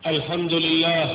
الحمد لله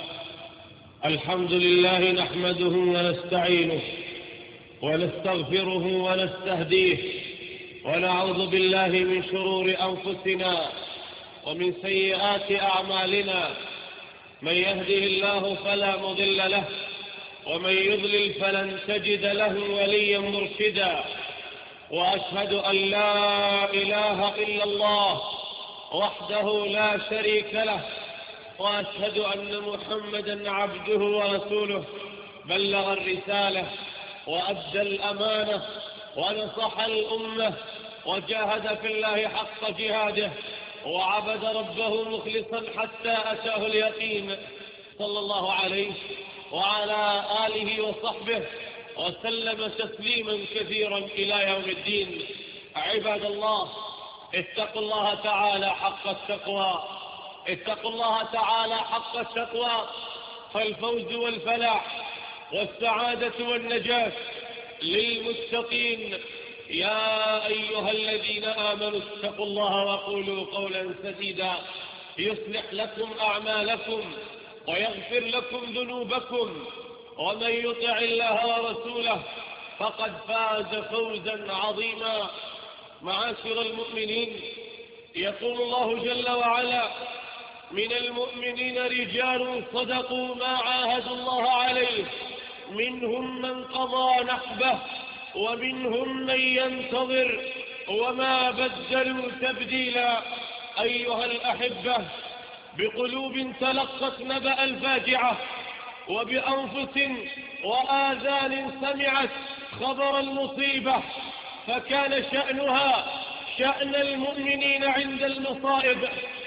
نحمده ونستعينه ونستغفره ونستهديه ونعوذ بالله من شرور أنفسنا ومن سيئات أعمالنا. من يهده الله فلا مضل له ومن يضلل فلن تجد له وليا مرشدا. وأشهد أن لا إله إلا الله وحده لا شريك له، وأشهد أن محمدا عبده ورسوله، بلغ الرسالة وأدى الأمانة ونصح الأمة وجاهد في الله حق جهاده وعبد ربه مخلصا حتى أتاه اليقين، صلى الله عليه وعلى آله وصحبه وسلم تسليما كثيرا إلى يوم الدين. عباد الله، اتقوا الله تعالى حق التقوى، اتقوا الله تعالى حق التقوى، فالفوز والفلاح والسعادة والنجاة للمتقين. يا أيها الذين آمنوا اتقوا الله وقولوا قولا سديدا يصلح لكم أعمالكم ويغفر لكم ذنوبكم، ومن يطع الله ورسوله فقد فاز فوزا عظيما. معاشر المؤمنين، يقول الله جل وعلا: من المؤمنين رجال صدقوا ما عاهدوا الله عليه، منهم من قضى نحبه ومنهم من ينتظر وما بدلوا تبديلا. أيها الأحبة، بقلوب تلقت نبأ الفاجعة، وبأنفس وآذان سمعت خبر المصيبة، فكان شأنها شأن المؤمنين عند المصائب،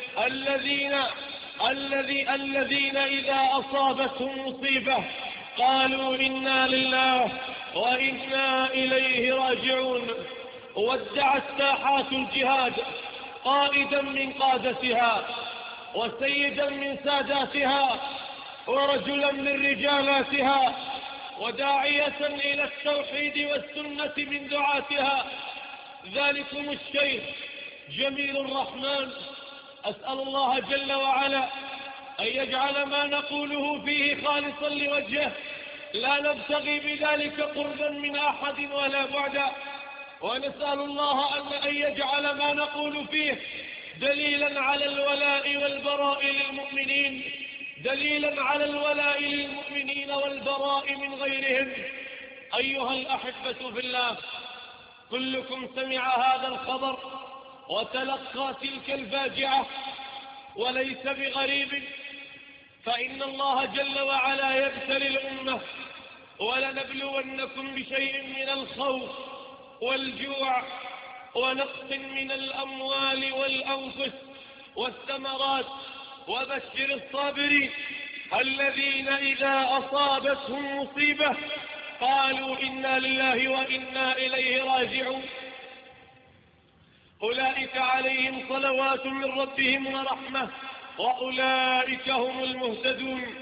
الذين إذا أصابتهم مصيبة قالوا إنا لله وإنا إليه راجعون. ودعت ساحات الجهاد قائدا من قادتها وسيدا من ساداتها ورجلا من رجالاتها وداعية إلى التوحيد والسنة من دعاتها، ذلكم الشيخ جميل الرحمن. أسأل الله جل وعلا أن يجعل ما نقوله فيه خالصا لوجهه، لا نبتغي بذلك قربا من أحد ولا بعدا، ونسأل الله أن يجعل ما نقول فيه دليلا على الولاء والبراء للمؤمنين، دليلا على الولاء للمؤمنين والبراء من غيرهم. أيها الأحبة في الله، كلكم سمع هذا الخبر وتلقى تلك الفاجعة، وليس بغريب، فإن الله جل وعلا يبتلي الأمة: ولنبلونكم بشيء من الخوف والجوع ونقص من الأموال والأنفس والثمرات، وبشر الصابرين الذين إذا أصابتهم مصيبة قالوا إنا لله وإنا إليه راجعون. أولئك عليهم صلوات من ربهم ورحمة وأولئك هم المهتدون.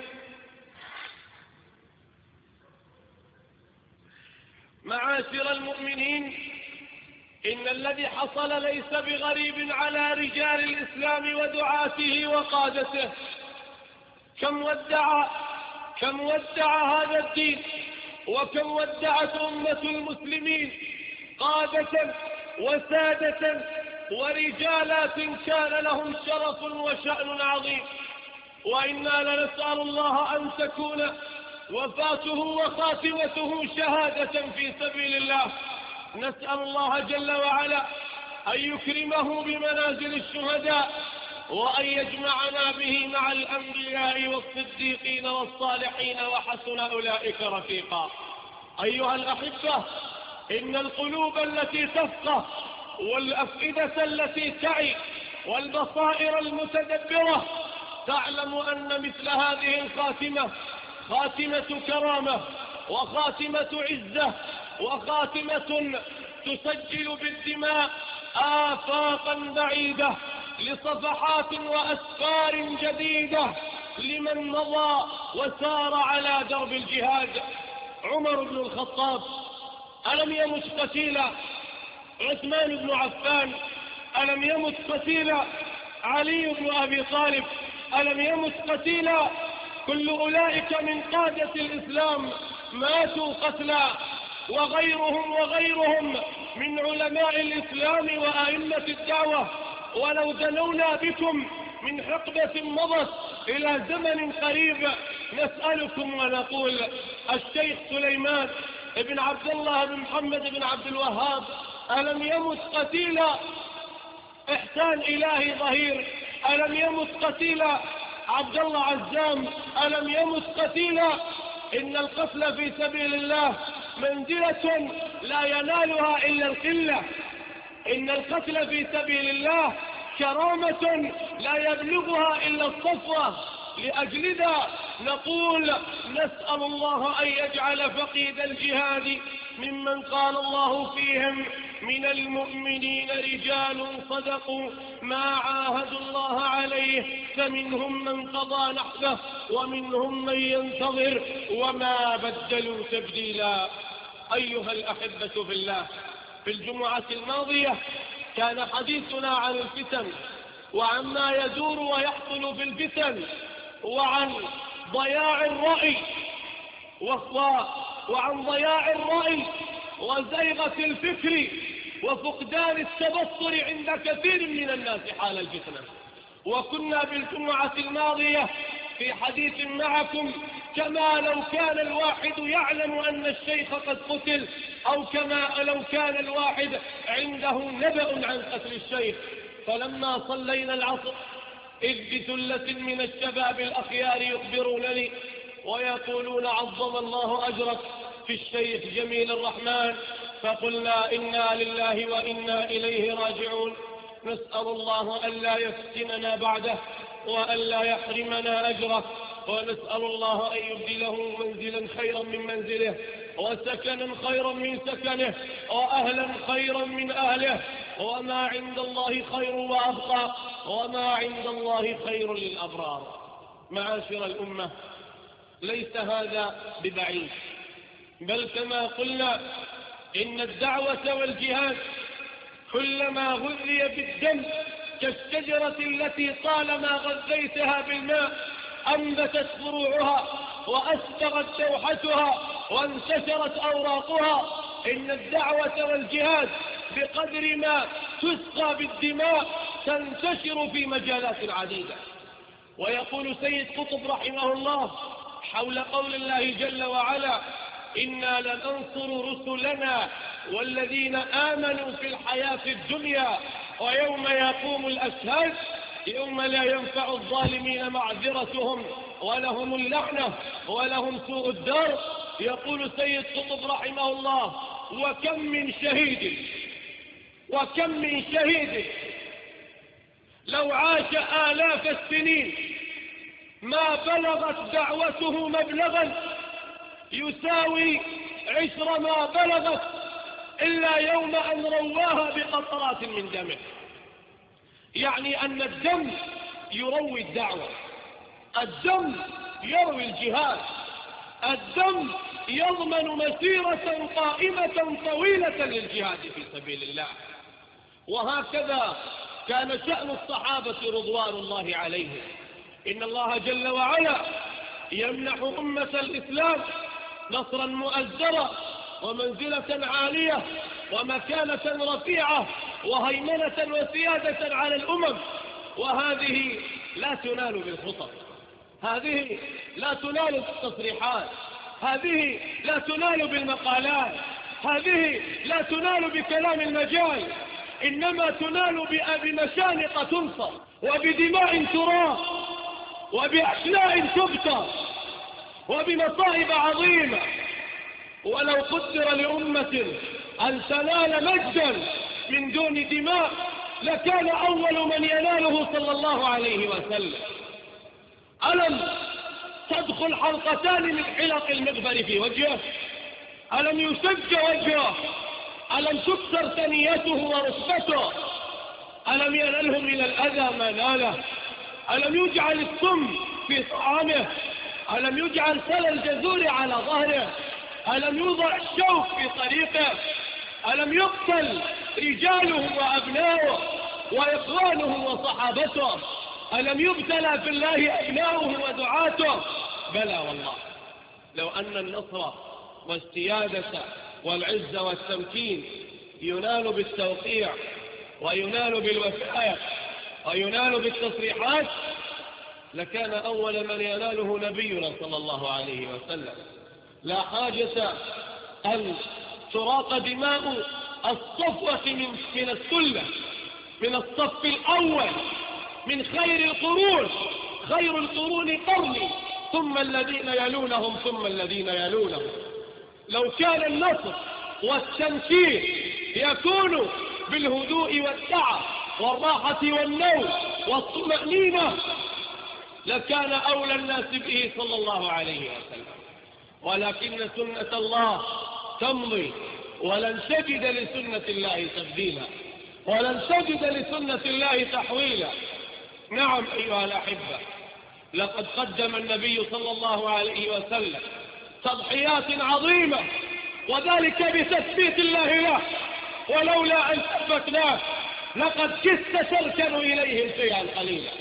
معاشر المؤمنين، إن الذي حصل ليس بغريب على رجال الإسلام ودعاته وقادته. كم ودع هذا الدين، وكم ودعت أمة المسلمين قادة وسادة ورجالات كان لهم شرف وشأن عظيم، وإنا لنسأل الله أن تكون وفاته وخاتمته شهادة في سبيل الله. نسأل الله جل وعلا أن يكرمه بمنازل الشهداء، وأن يجمعنا به مع الأنبياء والصديقين والصالحين وحسن أولئك رفيقا. أيها الأحبة، إن القلوب التي تفقه والأفئدة التي تعي والبصائر المتدبرة تعلم أن مثل هذه الخاتمة خاتمة كرامة وخاتمة عزة وخاتمة تسجل بالدماء آفاقا بعيدة لصفحات وأسفار جديدة لمن مضى وسار على درب الجهاد. عمر بن الخطاب ألم يمت قتيلا؟ عثمان بن عفان ألم يمت قتيلا؟ علي بن أبي طالب ألم يمت قتيلا. كل أولئك من قادة الإسلام ماتوا قتلا، وغيرهم من علماء الإسلام وأئمة الدعوة. ولو دنونا بكم من حقبة مضت إلى زمن قريب نسألكم ونقول: الشيخ سليمان بن عبد الله بن محمد بن عبد الوهاب ألم يمت قتيلا؟ إحسان إلهي ظهير ألم يمت قتيلا؟ عبد الله عزام ألم يمت قتيلا؟ إن القتل في سبيل الله منزلة لا ينالها إلا القلة. إن القتل في سبيل الله كرامة لا يبلغها إلا الصفوة. لأجل ذا نقول: نسأل الله أن يجعل فقيد الجهاد ممن قال الله فيهم: من المؤمنين رجال صدقوا ما عاهدوا الله عليه فمنهم من قضى نحبه ومنهم من ينتظر وما بدلوا تبديلا. أيها الأحبة في الله، في الجمعة الماضية كان حديثنا عن الفتن وعما يدور ويحصل في الفتن، وعن ضياع الرأي وعن ضياع الرأي وزيغة الفكر وفقدان التبصر عند كثير من الناس حال الفتنة. وكنا بالجمعة الماضية في حديث معكم كما لو كان الواحد يعلم أن الشيخ قد قتل، أو كما لو كان الواحد عنده نبأ عن قتل الشيخ. فلما صلينا العصر إذ بثلة من الشباب الأخيار يخبرونني ويقولون: عظم الله أجرك في الشيخ جميل الرحمن. فقلنا: إنا لله وإنا إليه راجعون. نسأل الله ألا يفتننا بعده وألا يحرمنا أجره، ونسأل الله أن يبدله منزلا خيرا من منزله، وسكنا خيرا من سكنه، وأهلا خيرا من أهله. وما عند الله خير وأبقى، وما عند الله خير للأبرار. معاشر الأمة، ليس هذا ببعيد، بل كما قلنا إن الدعوة والجهاد كلما غذي بالدم كالشجرة التي طالما غذيتها بالماء أنبتت فروعها وأسبغت دوحتها وانتشرت أوراقها. إن الدعوة والجهاد بقدر ما تسقى بالدماء تنتشر في مجالات عديدة. ويقول سيد قطب رحمه الله حول قول الله جل وعلا: إنا لننصر رسلنا والذين آمنوا في الحياة الدنيا ويوم يقوم الأشهاد يوم لا ينفع الظالمين معذرتهم ولهم اللعنة ولهم سوء الدار. يقول سيد قطب رحمه الله: وكم من شهيد لو عاش آلاف السنين ما بلغت دعوته مبلغا يساوي 10 ما بلغت إلا يوم أن رواها بقطرات من دمه. يعني أن الدم يروي الدعوة، الدم يروي الجهاد، الدم يضمن مسيرة قائمة طويلة للجهاد في سبيل الله. وهكذا كان شأن الصحابة رضوان الله عليهم. إن الله جل وعلا يمنح أمة الإسلام نصرا مؤزرا ومنزلة عالية ومكانة رفيعة وهيمنة وسيادة على الأمم. وهذه لا تنال بالخطط، هذه لا تنال بالتصريحات، هذه لا تنال بالمقالات، هذه لا تنال بكلام المجال، إنما تنال بمشانق تنصر وبدماء تراق وبأشلاء تبتر وبمصائب عظيمة. ولو قدر لأمة أن تنال مجدا من دون دماء لكان أول من يناله صلى الله عليه وسلم. ألم تدخل حلقتان من حلق المغفر في وجهه؟ ألم يشج وجهه؟ ألم تكسر ثنيته وركبته؟ ألم ينله من الأذى ما ناله؟ ألم يجعل السم في طعامه؟ ألم يجعل سل الجزور على ظهره؟ ألم يوضع الشوك في طريقه؟ ألم يقتل رجاله وأبناؤه وإخوانه وصحابته؟ ألم يبتلى في الله أبناؤه ودعاته؟ بلى والله. لو أن النصر والسيادة والعزة والتمكين ينال بالتوقيع وينال بالوفاء وينال بالتصريحات لكان أول من يناله نبينا صلى الله عليه وسلم. لا حاجة أن تراق دماء الصفوة من السلة، من الصف الأول، من خير القرون. خير القرون قرني ثم الذين يلونهم ثم الذين يلونهم. لو كان النصر والتمكين يكون بالهدوء والسعة والراحة والنوم والطمأنينة لكان أولى الناس به صلى الله عليه وسلم. ولكن سنة الله تمضي ولن تجد لسنة الله تبديلا ولن تجد لسنة الله تحويلا. نعم أيها الأحبة، لقد قدم النبي صلى الله عليه وسلم تضحيات عظيمة وذلك بتثبيت الله له، ولولا أن ثبتناه لقد كدت تركن إليه شيئا قليلا.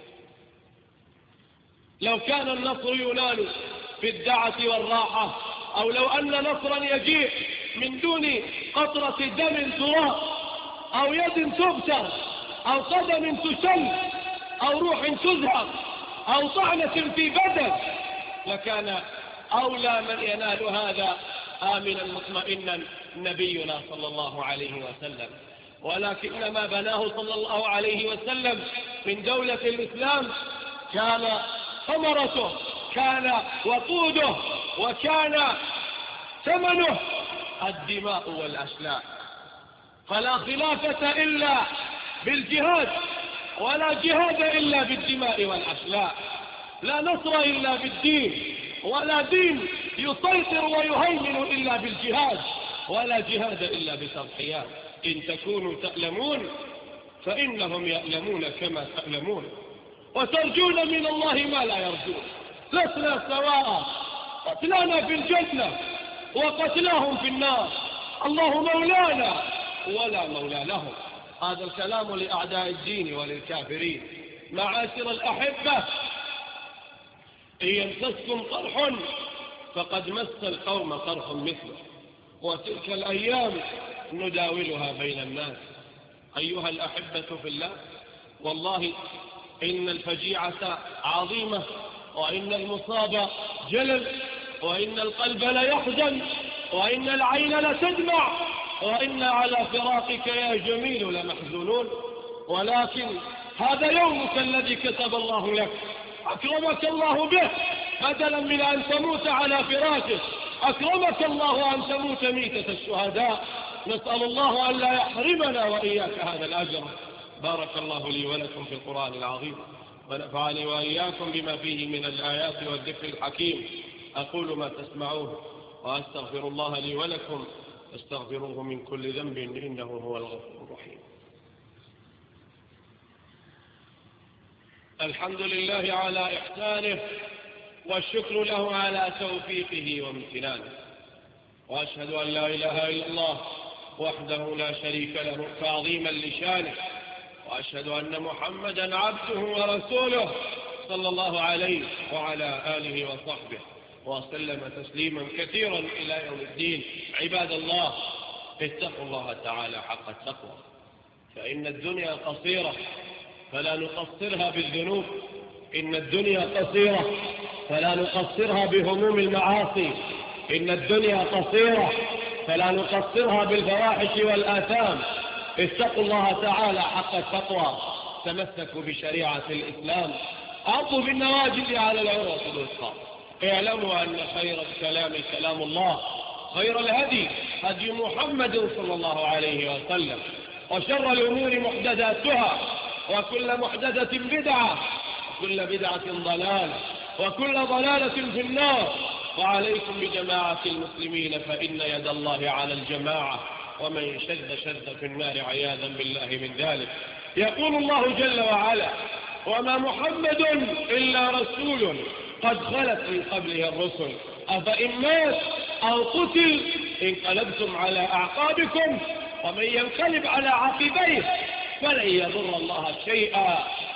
لو كان النصر ينال في الدعة والراحة، أو لو أن نصرا يجيء من دون قطرة دم تراق أو يد تبتر أو قدم تشل أو روح تزهق أو طعنة في بدن لكان أولى من ينال هذا آمنا مطمئنا نبينا صلى الله عليه وسلم. ولكن ما بناه صلى الله عليه وسلم من دولة الإسلام كان ثمرته، كان وقوده، وكان ثمنه الدماء والأشلاء. فلا خلافة إلا بالجهاد، ولا جهاد إلا بالدماء والأشلاء. لا نصر إلا بالدين، ولا دين يسيطر ويهيمن إلا بالجهاد، ولا جهاد إلا بتضحيات. إن تكونوا تألمون فإنهم يألمون كما تألمون، وترجون من الله ما لا يرجون. لسنا سواء، قتلانا في الجنة وقتلاهم في النار، الله مولانا ولا مولى لهم. هذا الكلام لأعداء الدين وللكافرين. معاشر الأحبة، إن يمسسكم قرح فقد مس القوم قرح مثله، وتلك الأيام نداولها بين الناس. أيها الأحبة في الله، والله إن الفجيعة عظيمة، وإن المصاب جلل، وإن القلب ليحزن، وإن العين لتدمع، وإن على فراقك يا جميل لمحزونون. ولكن هذا يومك الذي كتب الله لك، أكرمك الله به، بدلا من أن تموت على فراشك أكرمك الله أن تموت ميتة الشهداء. نسأل الله أن لا يحرمنا وإياك هذا الأجر. بارك الله لي ولكم في القرآن العظيم، ونفعني وإياكم بما فيه من الآيات والذكر الحكيم. أقول ما تسمعون وأستغفر الله لي ولكم، استغفروه من كل ذنب إنه هو الغفور الرحيم. الحمد لله على إحسانه، والشكر له على توفيقه وامتنانه، وأشهد أن لا إله إلا الله وحده لا شريك له تعظيما لشانه، وأشهد أن محمدا عبده ورسوله صلى الله عليه وعلى آله وصحبه وسلم تسليما كثيرا إلى يوم الدين. عباد الله، اتقوا الله تعالى حق التقوى، فإن الدنيا قصيرة فلا نقصرها بالذنوب، إن الدنيا قصيرة فلا نقصرها بهموم المعاصي، إن الدنيا قصيرة فلا نقصرها بالفواحش والآثام. اتقوا الله تعالى حق التقوى، تمسكوا بشريعة الإسلام، عضوا بالنواجذ على العروة الوثقى. اعلموا أن خير الكلام كلام الله، خير الهدي هدي محمد صلى الله عليه وسلم، وشر الأمور محدثاتها، وكل محدثة بدعة، وكل بدعة ضلالة، وكل ضلالة في النار. وعليكم بجماعة المسلمين، فإن يد الله على الجماعة، ومن شد في النار عياذا بالله من ذلك. يقول الله جل وعلا: وما محمد إلا رسول قد خلت من قبله الرسل أفإن مات أو قتل انقلبتم على أعقابكم ومن ينقلب على عقبيه فلن يضر الله شيئا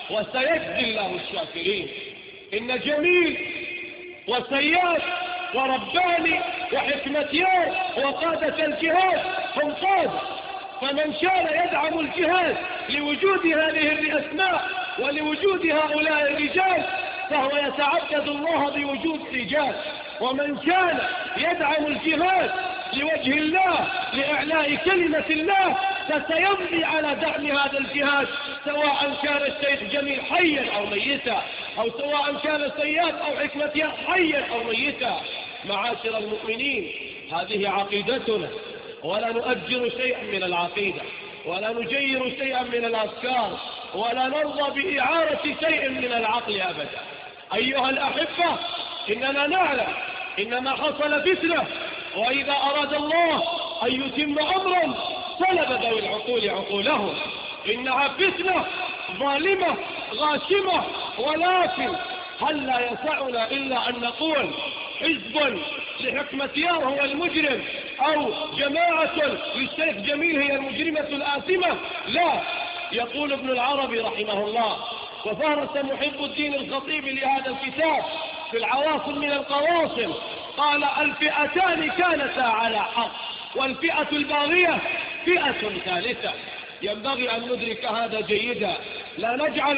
وسيجزي الله الشاكرين. إن جميل وسياد ورباني وحكمتيار وقادة الجهاد هم قادة، فمن كان يدعم الجهاد لوجود هذه الأسماء ولوجود هؤلاء الرجال فهو يتعبد الله بوجود رجال، ومن كان يدعم الجهاد لوجه الله لإعلاء كلمة الله فسيمضي على دعم هذا الجهاد، سواء كان الشيخ جميل حيا أو ميتا، أو سواء كان سياد أو حكمتيار حيا أو ميتا. معاشر المؤمنين، هذه عقيدتنا، ولا نؤجر شيئا من العقيدة، ولا نجير شيئا من الأفكار، ولا نرضى بإعارة شيء من العقل أبدا. أيها الأحبة، إننا نعلم إن ما حصل فتنة، وإذا أراد الله أن يتم أمرا سلب ذوي العقول عقولهم. إنها فتنة ظالمة غاشمة، ولكن هل لا يسعنا إلا أن نقول حزب لحكمتيار هو المجرم، أو جماعة للشيخ جميل هي المجرمة الآثمة؟ لا. يقول ابن العربي رحمه الله، وفارس محب الدين الخطيب لهذا الكتاب في العواصم من القواصم، قال: الفئتان كانتا على حق، والفئة الباغية فئة ثالثة. ينبغي أن ندرك هذا جيدا. لا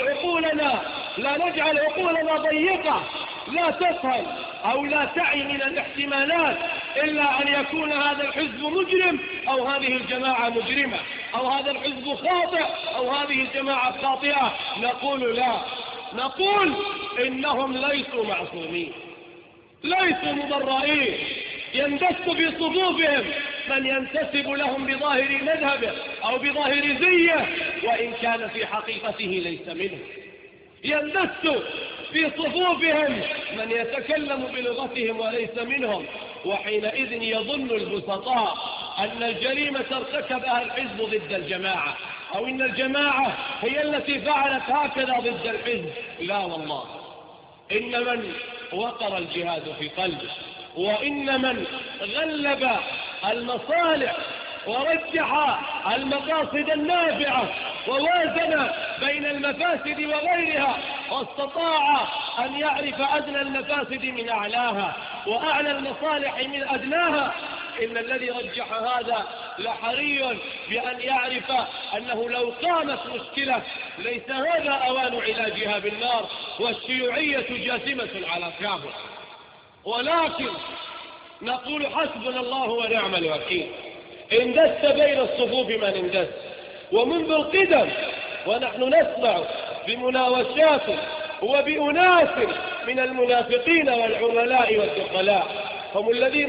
نجعل عقولنا ضيقة، لا تفهم أو لا تعي من الاحتمالات إلا أن يكون هذا الحزب مجرم أو هذه الجماعة مجرمة، أو هذا الحزب خاطئ أو هذه الجماعة خاطئة. نقول لا، نقول إنهم ليسوا معصومين، ليسوا مبرئين. يندس في صفوفهم من ينتسب لهم بظاهر مذهبه أو بظاهر زيه، وإن كان في حقيقته ليس منه. يندس في صفوفهم من يتكلم بلغتهم وليس منهم، وحينئذ يظن البسطاء أن الجريمة ارتكبها الحزب ضد الجماعة، أو إن الجماعة هي التي فعلت هكذا ضد الحزب. لا والله، إن من وقر الجهاد في قلبه، وإن من غلب المصالح ورجح المقاصد النافعة ووازن بين المفاسد وغيرها، واستطاع أن يعرف أدنى المفاسد من أعلاها وأعلى المصالح من أدناها، إن الذي رجح هذا لحري بأن يعرف أنه لو قامت مشكلة ليس هذا أوان علاجها بالنار، والشيوعية جاثمة على كابه. ولكن نقول حسبنا الله ونعم الوكيل. اندس بين الصفوف من اندس، ومنذ القدم ونحن نسمع بمناوشات وبأناس من المنافقين والعملاء والدخلاء، هم الذين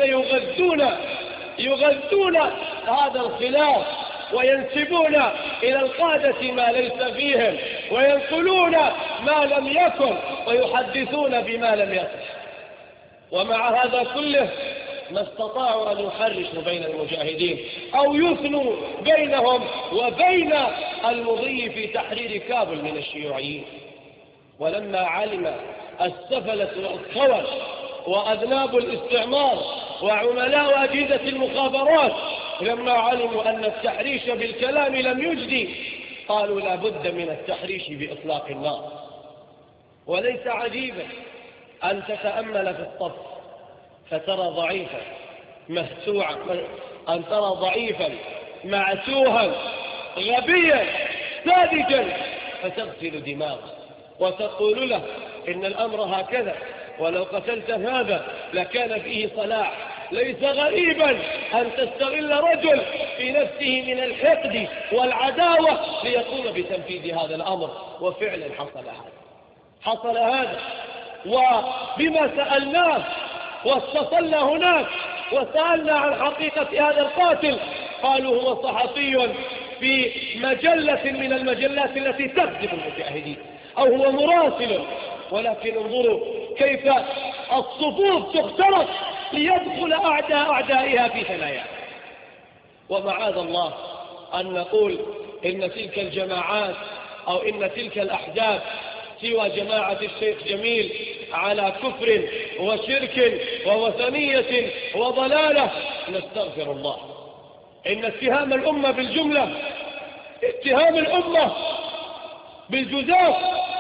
يغذون هذا الخلاف وينسبون إلى القادة ما ليس فيهم، وينقلون ما لم يكن ويحدثون بما لم يصح. ومع هذا كله ما استطاعوا أن يحرشوا بين المجاهدين أو يثنوا بينهم وبين المضي في تحرير كابل من الشيوعيين. ولما علم السفلة والخول وأذناب الاستعمار وعملاء أجهزة المخابرات، لما علموا أن التحريش بالكلام لم يجدي، قالوا لا بد من التحريش بإطلاق النار. وليس عجيبا أن تتأمل في الصف فترى ضعيفا مهسوعا، أن ترى ضعيفا معسوها غبيا ساذجا فتغسل دماغه وتقول له إن الأمر هكذا، ولو قتلت هذا لكان فيه صلاح. ليس غريبا أن تستغل رجل في نفسه من الحقد والعداوة ليقوم بتنفيذ هذا الأمر. وفعلا حصل هذا. وبما سألناه واتصلنا هناك وسألنا عن حقيقة هذا القاتل، قالوا هو صحفي في مجلة من المجلات التي تخدم المجاهدين، أو هو مراسل. ولكن انظروا كيف الصفوف تخترق ليدخل أعدائها في ثناياها. ومعاذ الله أن نقول إن تلك الجماعات أو إن تلك الأحزاب سوى جماعة الشيخ جميل على كفر وشرك ووثنية وضلالة. نستغفر الله. إن اتهام الأمة بالجملة، اتهام الأمة بالجزاف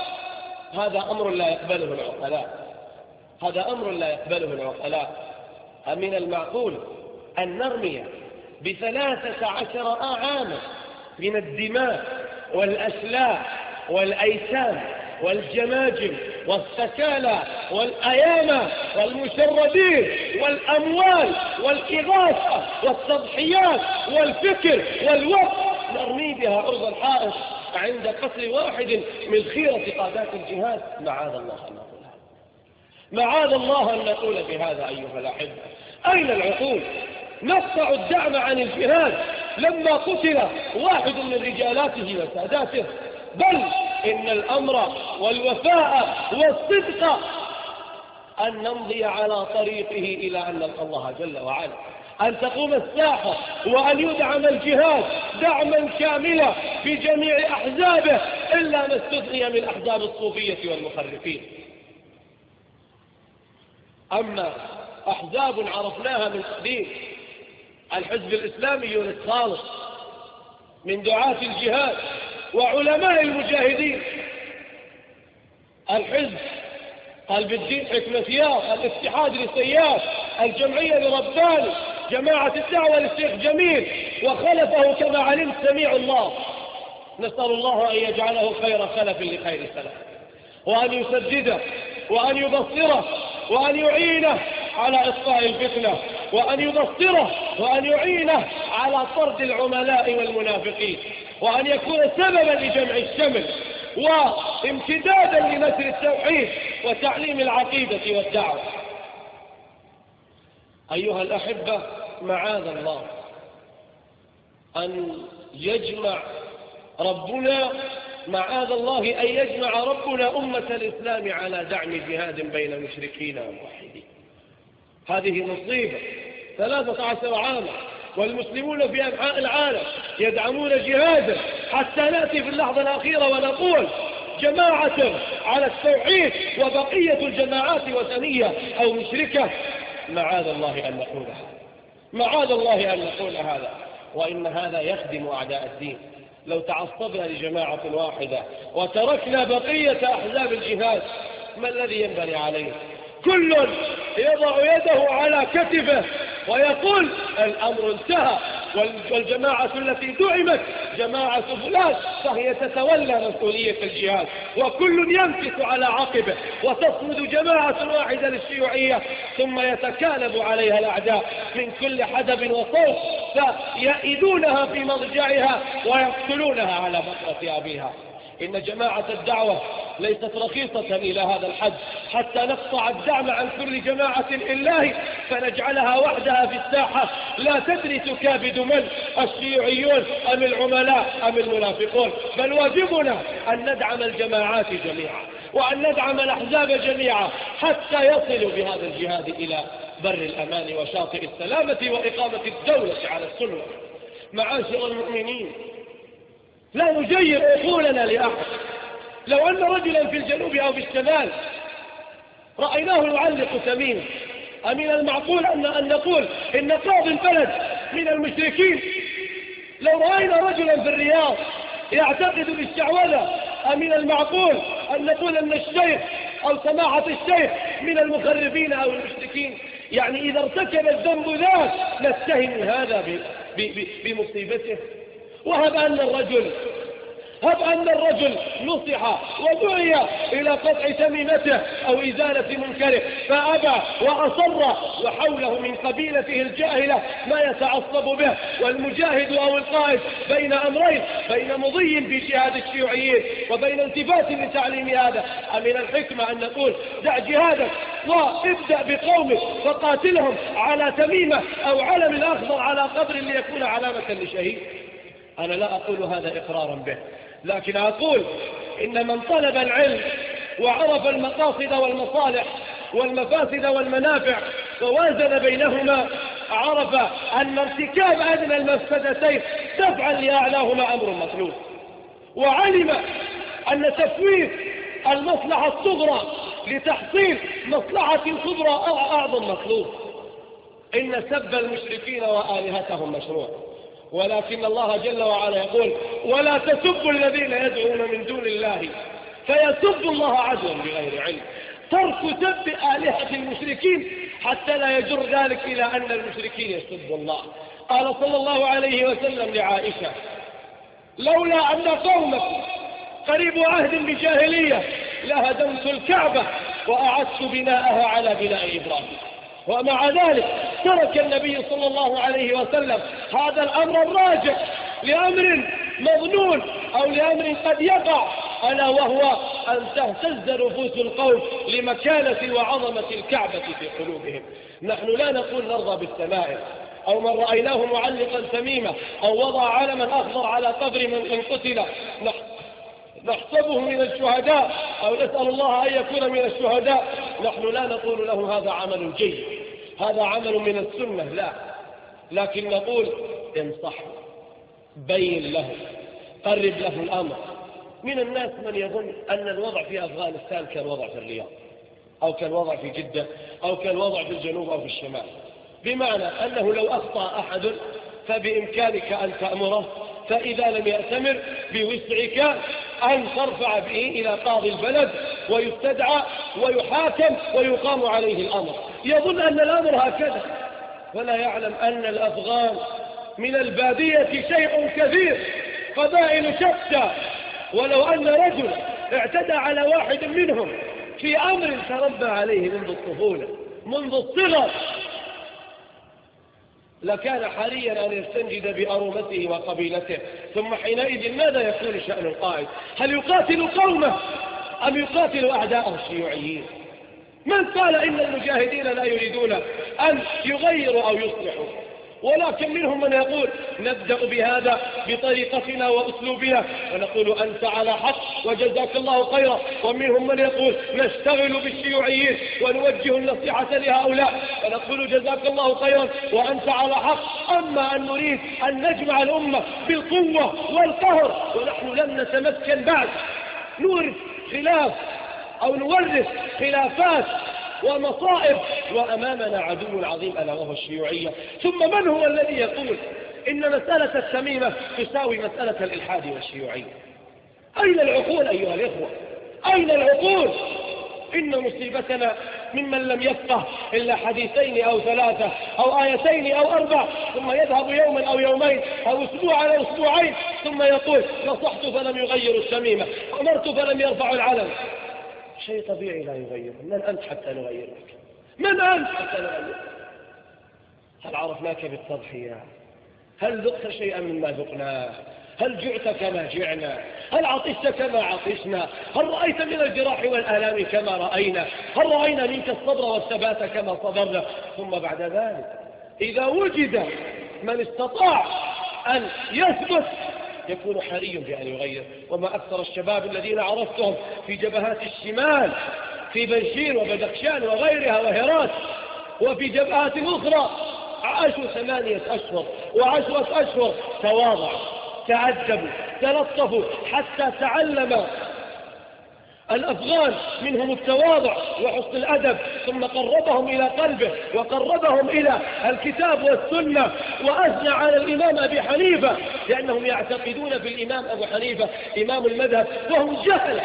هذا أمر لا يقبله العقلاء، هذا أمر لا يقبله العقلاء. أمن المعقول أن نرمي ب13 عاما من الدماء والأسلاح والأيتام والجماجم والسكالى والأيامى والمشردين والأموال والإغاثة والتضحيات والفكر والوقت، نرمي بها عرض الحائط عند قتل واحد من خيرة قادات الجهاد؟ معاذ الله أن نقول هذا، معاذ الله أن نقول بهذا أيها الأحبة. أين العقول؟ نقطع الدعم عن الجهاد لما قتل واحد من رجالاته وساداته، بل إن الأمر والوفاء والصدق أن نمضي على طريقه إلى أن نلقى الله جل وعلا، أن تقوم الساحة وأن يدعم الجهاد دعما كاملا في جميع أحزابه إلا ما استثني من أحزاب الصوفية والمخرفين. أما أحزاب عرفناها من قديم، الحزب الإسلامي الخالص من دعاة الجهاد وعلماء المجاهدين، الحزب قلب الدين حكمتيار، الاتحاد لسياف، الجمعية لرباني، جماعة الدعوة للشيخ جميل، وخلفه كما علمت سميع الله، نسأل الله أن يجعله خير خلف لخير سلف، وأن يسدده وأن يبصره وأن يعينه على إطفاء الفتنة، وأن يبصره وأن يعينه على طرد العملاء والمنافقين، وأن يكون سببا لجمع الشمل وامتدادا لنشر التوحيد وتعليم العقيدة والدعوة. أيها الأحبة، معاذ الله أن يجمع ربنا، معاذ الله أن يجمع ربنا أمة الإسلام على دعم جهاد بين المشركين والموحدين. هذه مصيبة 13 عاما والمسلمون في أنحاء العالم يدعمون جهادا، حتى نأتي في اللحظة الأخيرة ونقول جماعة على التوحيد وبقية الجماعات وثنية أو مشركة. معاذ الله أن نقول هذا، معاذ الله أن نقول هذا، وإن هذا يخدم أعداء الدين. لو تعصبنا لجماعة واحدة وتركنا بقية أحزاب الجهاد، ما الذي ينبغي عليه؟ كل يضع يده على كتفه ويقول الأمر انتهى، والجماعة التي دعمت جماعة فلان فهي تتولى مسؤولية الجهاد، وكل يمسك على عقبه، وتصمد جماعة واحدة للشيوعية ثم يتكالب عليها الأعداء من كل حدب وصوت فيئدونها في مضجعها ويقتلونها على بطرة أبيها. إن جماعة الدعوة ليست رخيصة إلى هذا الحد حتى نقطع الدعم عن كل جماعة لله فنجعلها وحدها في الساحة لا تدري تكابد من، الشيوعيون أم العملاء أم المنافقون، بل واجبنا أن ندعم الجماعات جميعا وأن ندعم الأحزاب جميعا حتى يصلوا بهذا الجهاد إلى بر الأمان وشاطئ السلامة وإقامة الدولة على السنة. معاشر المؤمنين، لا نجير عقولنا لأحد. لو أن رجلا في الجنوب أو في الشمال رأيناه يعلق تميم، أمن المعقول أن نقول إن قاضي البلد من المشركين؟ لو رأينا رجلا في الرياض يعتقد بالشعوذة، أمن المعقول أن نقول أن الشيخ أو سماحة الشيخ من المخربين أو المشركين؟ يعني إذا ارتكب الذنب ذاك نتهم هذا بمصيبته. وهب أن الرجل نصح ودعي إلى قطع تميمته أو إزالة منكره فأبى وأصر، وحوله من قبيلته الجاهلة ما يتعصب به، والمجاهد أو القائد بين أمرين، بين مضي في جهاد الشيوعيين وبين التفات لتعليم هذا. أمن الحكمة أن نقول دع جهادك وابدأ بقومك فقاتلهم على تميمة أو علم أخضر على قبر ليكون علامة لشهيد؟ أنا لا أقول هذا إقرارا به، لكن أقول إن من طلب العلم وعرف المقاصد والمصالح والمفاسد والمنافع ووازن بينهما عرف أن ارتكاب أدنى المفسدتين دفعا لأعلاهما أمر مطلوب، وعلم أن تفويت المصلحة الصغرى لتحصيل مصلحة كبرى أعظم مطلوب. إن سب المشركين وآلهتهم مشروع، ولكن الله جل وعلا يقول ولا تسبوا الذين يدعون من دون الله فيسب الله عدوا بغير علم. ترك سب آلهة المشركين حتى لا يجر ذلك إلى أن المشركين يسبوا الله. قال صلى الله عليه وسلم لعائشة: لولا أن قومك قريب عهد بجاهلية لهدمت الكعبة وأعدت بناءها على بناء إبراهيم. ومع ذلك ترك النبي صلى الله عليه وسلم هذا الأمر الراجع لأمر مظنون أو لأمر قد يقع، ألا وهو أن تهتز نفوس القوم لمكانة وعظمة الكعبة في قلوبهم. نحن لا نقول نرضى بالتمائم، أو من رأيناه معلقا تميمة أو وضع علما أخضر على قبر من قتل نحسبه من الشهداء أو نسأل الله أن يكون من الشهداء. نحن لا نقول له هذا عمل جيد، هذا عمل من السنة، لا، لكن نقول انصحه، بين له، قرب له الأمر. من الناس من يظن أن الوضع في أفغانستان كالوضع في الرياض أو كالوضع في جدة أو كالوضع في الجنوب أو في الشمال، بمعنى أنه لو أخطأ أحد فبإمكانك أن تأمره، فإذا لم يأتمر بوسعك أن ترفع به إلى قاضي البلد ويستدعى ويحاكم ويقام عليه الأمر. يظن أن الأمر هكذا، ولا يعلم أن الأفغان من البادية شيء كثير، قبائل شتى، ولو أن رجل اعتدى على واحد منهم في أمر تربى عليه منذ الطفولة منذ الصغر لكان حريا أن يستنجد بأرومته وقبيلته. ثم حينئذ ماذا يكون شأن القائد؟ هل يقاتل قومه أم يقاتل أعداءه الشيوعيين؟ من قال إن المجاهدين لا يريدون أن يغيروا أو يصلحوا؟ ولكن منهم من يقول نبدأ بهذا بطريقتنا وأسلوبنا ونقول أنت على حق وجزاك الله خيرا، ومنهم من يقول نشتغل بالشيوعيين ونوجه النصيحة لهؤلاء ونقول جزاك الله خيرا وأنت على حق. أما أن نريد أن نجمع الأمة بالقوة والقهر ونحن لم نتمكن بعد، نورث خلاف أو نورث خلافات ومصائب، وأمامنا عدو عظيم ألا وهو الشيوعية. ثم من هو الذي يقول إن مسألة التميمة تساوي مسألة الإلحاد والشيوعية؟ أين العقول أيها الإخوة؟ أين العقول؟ إن مصيبتنا ممن لم يفقه إلا حديثين أو ثلاثة أو آيتين أو أربع، ثم يذهب يوما أو يومين أو أسبوعا أو أسبوعين ثم يقول نصحت فلم يغيروا التميمة، أمرت فلم يرفعوا العلم. شيء طبيعي لا يغير. من أنت حتى نغيرك؟ من أنت حتى نغيرك؟ هل عرفناك بالتضحية؟ هل ذقت شيئا مما ذقناه؟ هل جعت كما جعنا؟ هل عطشت كما عطشنا؟ هل رأيت من الجراح والآلام كما رأينا؟ هل رأينا منك الصبر والثبات كما صبرنا؟ ثم بعد ذلك إذا وجد من استطاع أن يثبت يكون حري بأن يغير. وما أكثر الشباب الذين عرفتهم في جبهات الشمال في بنشير وبدخشان وغيرها وهرات وفي جبهات أخرى عاشوا 8 أشهر و10 أشهر، تواضعوا، تعجبوا، تلطفوا، حتى تعلم الأفغان منهم التواضع وحسن الأدب، ثم قربهم إلى قلبه وقربهم إلى الكتاب والسنة، وأثنى على الإمام أبي حنيفة لأنهم يعتقدون في الإمام أبو حنيفة إمام المذهب، وهم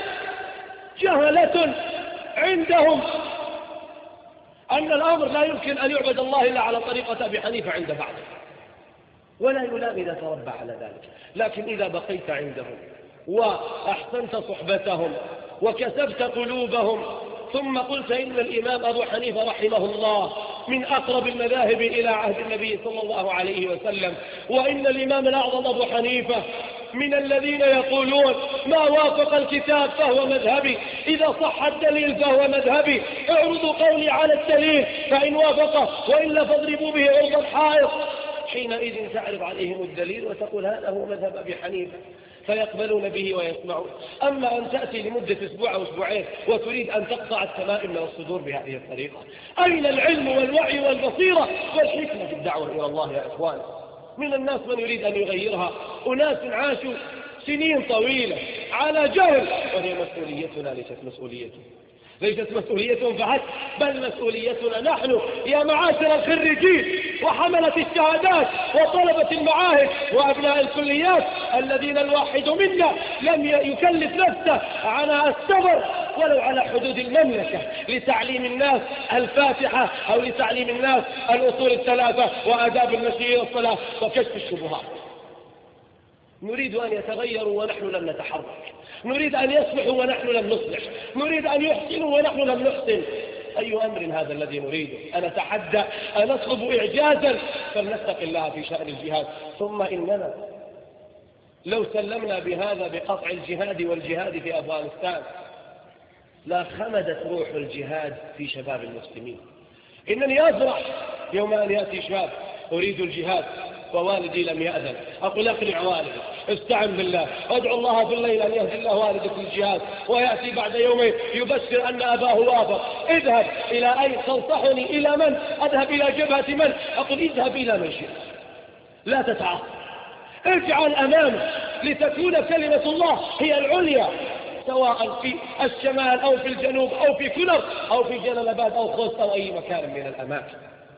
جهلة عندهم أن الأمر لا يمكن أن يعبد الله إلا على طريقة أبي حنيفة عند بعضهم، ولا يلام إذا تربى على ذلك. لكن إذا بقيت عندهم وأحسنت صحبتهم وكسبت قلوبهم ثم قلت إن الإمام أبو حنيفة رحمه الله من أقرب المذاهب إلى عهد النبي صلى الله عليه وسلم، وإن الإمام الأعظم أبو حنيفة من الذين يقولون ما وافق الكتاب فهو مذهبي، إذا صح الدليل فهو مذهبي، اعرضوا قولي على الدليل فإن وافقه وإلا فاضربوا به عرض الحائط. حينئذ تعرض عليهم الدليل وتقول هذا هو مذهب أبي حنيفة، فيقبلون به ويسمعون. أما أن تأتي لمدة أسبوع أو أسبوعين وتريد أن تقطع التمائم من الصدور بهذه الطريقة، أين العلم والوعي والبصيرة والحكمة في الدعوة إلى الله يا إخوان؟ من الناس من يريد أن يغيرها، أناس عاشوا سنين طويلة على جهل، وهي مسؤوليتنا ليست مسؤوليته. ليست مسؤوليتهم فحسب، بل مسؤوليتنا نحن يا معاشر الخريجين وحملة الشهادات وطلبة المعاهد وأبناء الكليات، الذين الواحد منا لم يكلف نفسه على السفر ولو على حدود المملكة لتعليم الناس الفاتحة أو لتعليم الناس الأصول الثلاثة وآداب المشي والصلاة وكشف الشبهات. نريد أن يتغيروا ونحن لم نتحرك، نريد أن يصلحوا ونحن لم نصلح، نريد أن يحسنوا ونحن لم نحسن. أي أمر هذا الذي نريده؟ أنا أتحدى أن نطلب إعجازا، فلنتق الله في شأن الجهاد. ثم إننا لو سلمنا بهذا بقطع الجهاد والجهاد في أفغانستان لا خمدت روح الجهاد في شباب المسلمين. إنني أفرح يوم أن يأتي شاب أريد الجهاد ووالدي لم يأذن، أقول أقنع والدي، استعن بالله، أدعو الله في الليل أن يهدي الله والدك للجهاد، ويأتي بعد يومين يبشر أن أباه وافق. اذهب إلى أين تنصحني؟ إلى من؟ أذهب إلى جبهة من؟ أقول اذهب إلى من شئت، لا تتعصب، اجعل أمامك لتكون كلمة الله هي العليا، سواء في الشمال أو في الجنوب أو في كنر أو في جلال آباد أو خوست أو أي مكان من الأماكن.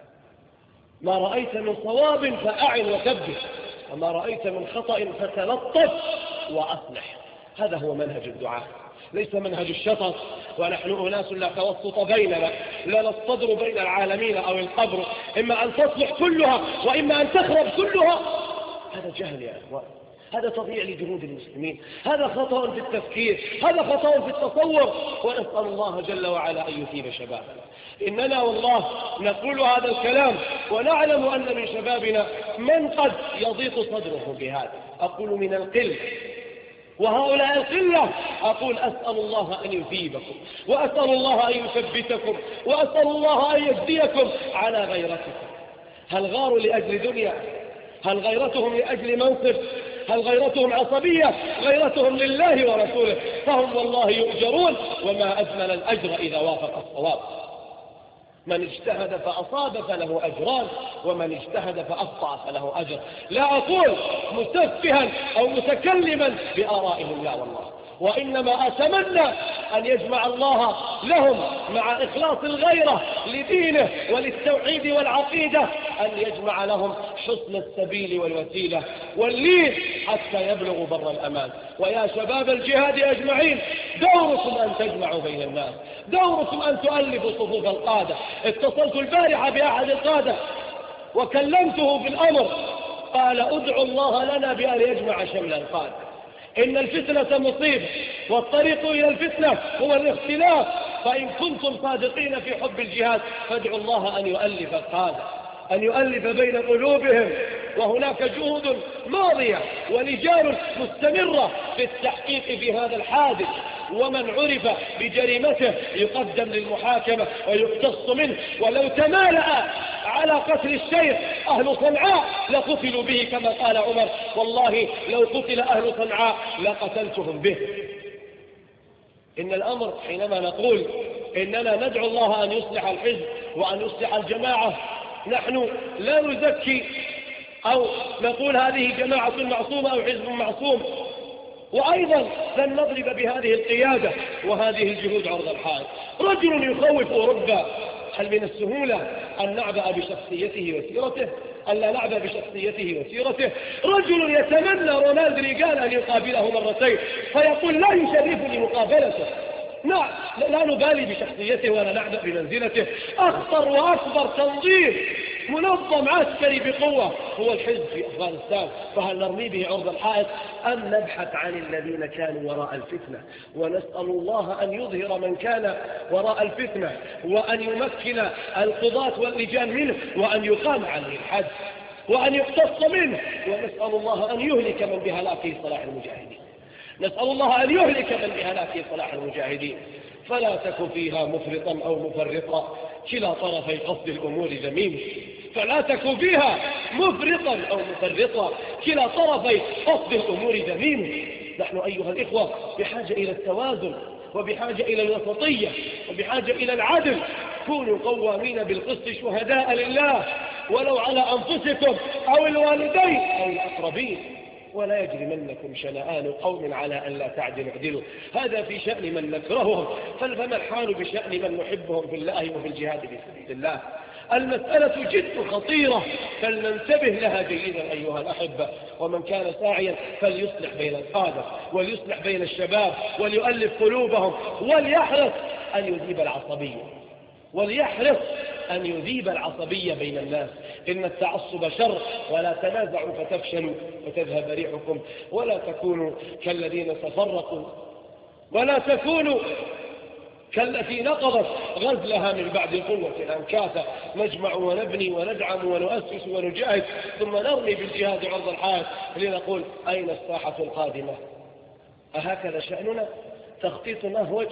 ما رأيت من صواب فأعن وكبر، وما رأيت من خطأ فتلطف وأصلح. هذا هو منهج الدعاء، ليس منهج الشطط، ونحن أناس لا توسط بيننا، لا نصطدر بين العالمين أو القبر، إما أن تصلح كلها وإما أن تخرب كلها. هذا جهل يا أخوان، هذا تضييع لجهود المسلمين، هذا خطأ في التفكير، هذا خطأ في التصور، ونسأل الله جل وعلا أن يثيب شبابنا. إننا والله نقول هذا الكلام ونعلم أن من شبابنا من قد يضيق صدره بهذا، أقول من القلة، وهؤلاء القلة أقول أسأل الله أن يثيبكم، وأسأل الله أن يثبتكم، وأسأل الله أن يجزيكم على غيرتكم. هل غاروا لأجل دنيا؟ هل غيرتهم لأجل منصب؟ هل غيرتهم عصبية؟ غيرتهم لله ورسوله، فهم والله يؤجرون، وما أجمل الأجر إذا وافق الصواب. من اجتهد فأصاب فله أجران، ومن اجتهد فأخطأ فله أجر. لا أقول مسفها أو متكلما بآرائهم، لا والله، وإنما أتمنى أن يجمع الله لهم مع إخلاص الغيرة لدينه وللتوحيد والعقيدة، أن يجمع لهم حسن السبيل والوسيلة واللين حتى يبلغوا بر الأمان. ويا شباب الجهاد أجمعين، دوركم أن تجمعوا بين الناس، دوركم أن تؤلفوا صفوف القادة. اتصلت البارحة بأحد القادة وكلمته في الأمر، قال ادعوا الله لنا بأن يجمع شمل القادة، إن الفتنة مصيبة، والطريق إلى الفتنة هو الاختلاف، فإن كنتم صادقين في حب الجهاد فادعوا الله أن يؤلف القادة، أن يؤلف بين قلوبهم. وهناك جهود ماضية ولجان مستمرة في التحقيق في هذا الحادث، ومن عرف بجريمته يقدم للمحاكمة ويقتص منه. ولو تمالأ على قتل الشيخ أهل صنعاء لقتلوا به كما قال عمر، والله لو قتل أهل صنعاء لقتلتهم به. إن الأمر حينما نقول إننا ندعو الله أن يصلح الحزب وأن يصلح الجماعة، نحن لا نزكي أو نقول هذه جماعة معصومة أو حزب معصوم، وأيضا لن نضرب بهذه القيادة وهذه الجهود عرض الحائط. رجل يخوف أوروبا، هل من السهولة أن نعبأ بشخصيته وسيرته؟ ألا نعبأ بشخصيته وسيرته؟ رجل يتمنى رونالد ريغان أن يقابله مرتين فيقول لا يشرفني مقابلته. نعم، لا نبالي بشخصيته ولا نعبأ بمنزلته. أخطر وأكبر تنظيم منظم عسكري بقوة هو الحزب في أفغانستان، فهل نرمي به عرض الحائط أم نبحث عن الذين كانوا وراء الفتنة، ونسأل الله أن يظهر من كان وراء الفتنة، وأن يمكن القضاة واللجان منه، وأن يقام عليه الحد، وأن يقتص منه، ونسأل الله أن يهلك من بهلاكه صلاح المجاهدين. نسأل الله أن يهلك من بهلاكه صلاح المجاهدين. فلا تك فيها مفرطا أو مفرطا، كلا طرفي قصد الأمور ذميم. فلا تك فيها مفرطا أو مفرطا، كلا طرفي قصد الأمور ذميم. نحن أيها الإخوة بحاجة إلى التوازن، وبحاجة إلى الوسطية، وبحاجة إلى العدل. كونوا قوامين بالقسط شهداء لله ولو على أنفسكم أو الوالدين أو الأقربين. ولا يجرمنكم شنآن قوم على أن لا تعدلوا اعدلوا. هذا في شأن من نكرههم، فما الحال بشأن من نحبهم في الله وفي الجهاد في سبيل الله؟ المسألة جد خطيرة، فلننتبه لها جيدا أيها الأحبة. ومن كان ساعيا فليصلح بين القادة وليصلح بين الشباب وليؤلف قلوبهم، وليحرص أن يذيب العصبية، وليحرص أن يذيب العصبية بين الناس. إن التعصب شر، ولا تنازعوا فتفشلوا وتذهب ريحكم، ولا تكونوا كالذين تفرقوا، ولا تكونوا كالتي نقضت غزلها من بعد قوة أنكاثا. نجمع ونبني وندعم ونؤسس ونجاهد، ثم نرمي بالجهاد عرض الحياة لنقول أين الساحة القادمة؟ أهكذا شأننا؟ تخطيط نهوج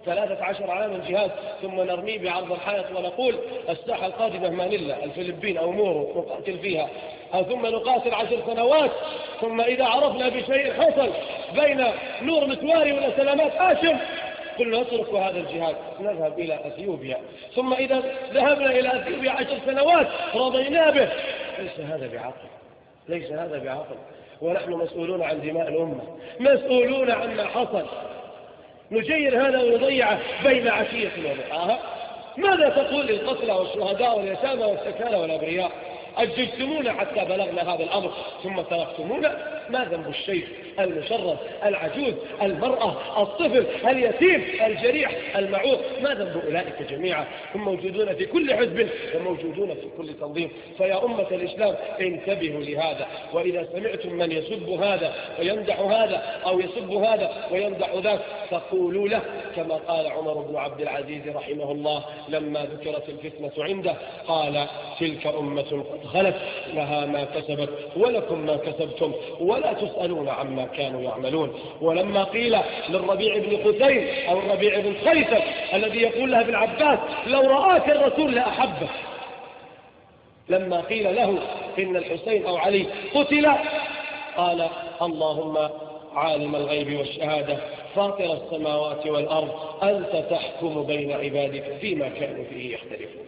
13 عاما جهاد، ثم نرميه بعرض الحياة ونقول الساحة القادمة مانيلا الفلبين أو مورو نقاتل فيها، ثم نقاتل 10 سنوات، ثم إذا عرفنا بشيء حصل بين نور متواري ولا سلامات هاشم قلنا نترك هذا الجهاد نذهب إلى أثيوبيا، ثم إذا ذهبنا إلى أثيوبيا 10 سنوات رضينا به. ليس هذا بعقل، ليس هذا بعقل. ونحن مسؤولون عن دماء الأمة، مسؤولون عما حصل. نجير هذا ونضيعه بين عشية وضحاها. ماذا تقول للقتلى والشهداء واليتامى والسكالى والأبرياء؟ أججتمونا حتى بلغنا هذا الأمر ثم تركتمونا. ما ذنب الشيخ المشرد العجوز المرأة الطفل اليتيم الجريح المعوق؟ ما ذنب أولئك جميعا؟ هم موجودون في كل حزب وموجودون في كل تنظيم. فيا أمة الإسلام انتبهوا لهذا. وإذا سمعتم من يسب هذا ويمدح هذا أو يسب هذا ويمدح ذاك فقولوا له كما قال عمر بن عبد العزيز رحمه الله لما ذكرت الفتنة عنده، قال تلك أمة قد خلت لها ما كسبت ولكم ما كسبتم ولا تسألون عما كانوا يعملون. ولما قيل للربيع بن قتيل أو الربيع بن خيثم الذي يقول له ابن عباس لو رآك الرسول لأحبه، لما قيل له إن الحسين أو علي قتل قال اللهم عالم الغيب والشهادة فاطر السماوات والأرض أنت تحكم بين عبادك فيما كانوا فيه يختلفون.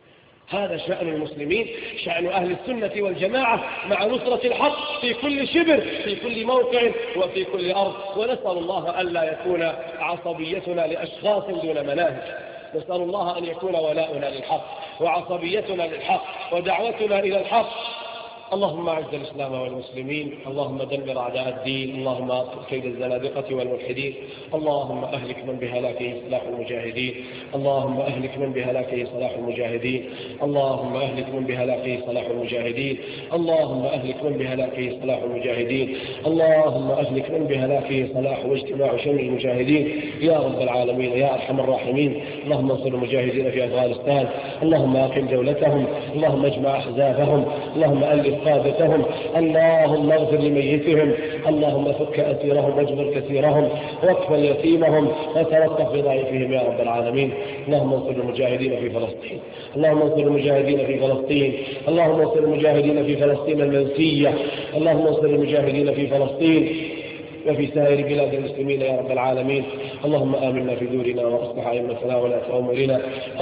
هذا شأن المسلمين، شأن أهل السنة والجماعة مع نصرة الحق في كل شبر في كل موقع وفي كل أرض. ونسأل الله ألا يكون عصبيتنا لأشخاص دون مناهج، نسأل الله أن يكون ولاؤنا للحق وعصبيتنا للحق ودعوتنا إلى الحق. اللهم أعز الإسلام والمسلمين، اللهم دمر أعداء الدين، اللهم أطلق كيد الزنادقة والملحدين، اللهم أهلك من بهلاكه صلاح المجاهدين، اللهم أهلك من بهلاكه صلاح المجاهدين، اللهم أهلك من بهلاكه صلاح المجاهدين، اللهم أهلك من بهلاكه صلاح المجاهدين، اللهم أهلك من بهلاكه صلاح واجتماع شمل المجاهدين يا رب العالمين يا أرحم الراحمين. اللهم انصر المجاهدين في أفغانستان، اللهم أقم دولتهم، اللهم اجمع أحزابهم، اللهم ألف قادتهم، اللهم اغفر لميتهم، اللهم فك أسيرهم واجبر كثيرهم واكفل يتيمهم وتلطف بضعيفهم يا رب العالمين. اللهم انصر المجاهدين في فلسطين، اللهم انصر المجاهدين في فلسطين، اللهم انصر المجاهدين في فلسطين المنسية، اللهم انصر المجاهدين في فلسطين وفي سائر بلاد المسلمين يا رب العالمين. اللهم آمنا في دورنا وأصلح أئمتنا ولاة أمورنا،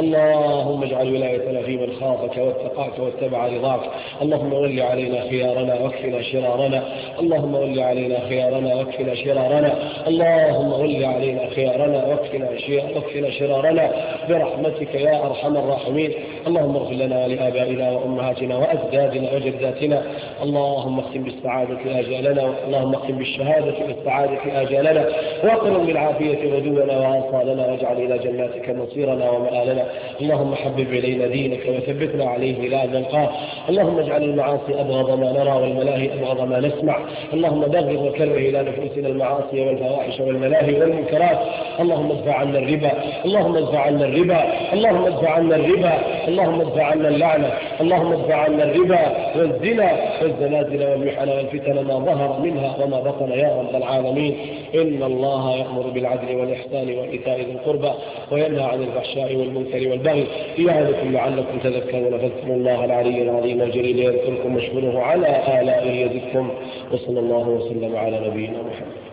اللهم اجعل ولايتنا في من خافك واتقاك واتبع رضاك، اللهم ول علينا خيارنا واكفنا شرارنا، اللهم ول علينا خيارنا واكفنا شرارنا، اللهم ول علينا خيارنا واكفنا شرارنا برحمتك يا أرحم الراحمين. اللهم اغفر لنا ولآبائنا وأمهاتنا وأجدادنا وجداتنا، اللهم اختم بالسعادة آجالنا، اللهم اختم بالشهادة بالسعادة آجالنا، واقرم بالعافية غدونا وآصالنا، واجعل إلى جناتك مصيرنا ومآلنا. اللهم حبب إلينا دينك وثبتنا عليه لا نلقاه، اللهم اجعل المعاصي أبغض ما نرى والملاهي أبغض ما نسمع، اللهم بغض وكره إلى نفوسنا المعاصي والفواحش والملاهي والمنكرات، اللهم ادفع عنا الربا، اللهم ادفع عنا الربا، اللهم ادفع عنا الربا، اللهم ادفع عنا اللعنة، اللهم ادفع عنا الربا والزنا والزلازل والمحن والفتن ما ظهر منها وما بطن يا رب العالمين. إن الله يأمر بالعدل والإحسان وإيتاء ذي القربى وينهى عن الفحشاء والمنكر والبغي يعظكم لعلكم تذكرون، فاذكروا الله العلي العظيم الجليل يذكركم واشكروه على آلائه يزدكم، وصلى الله وسلم على نبينا محمد.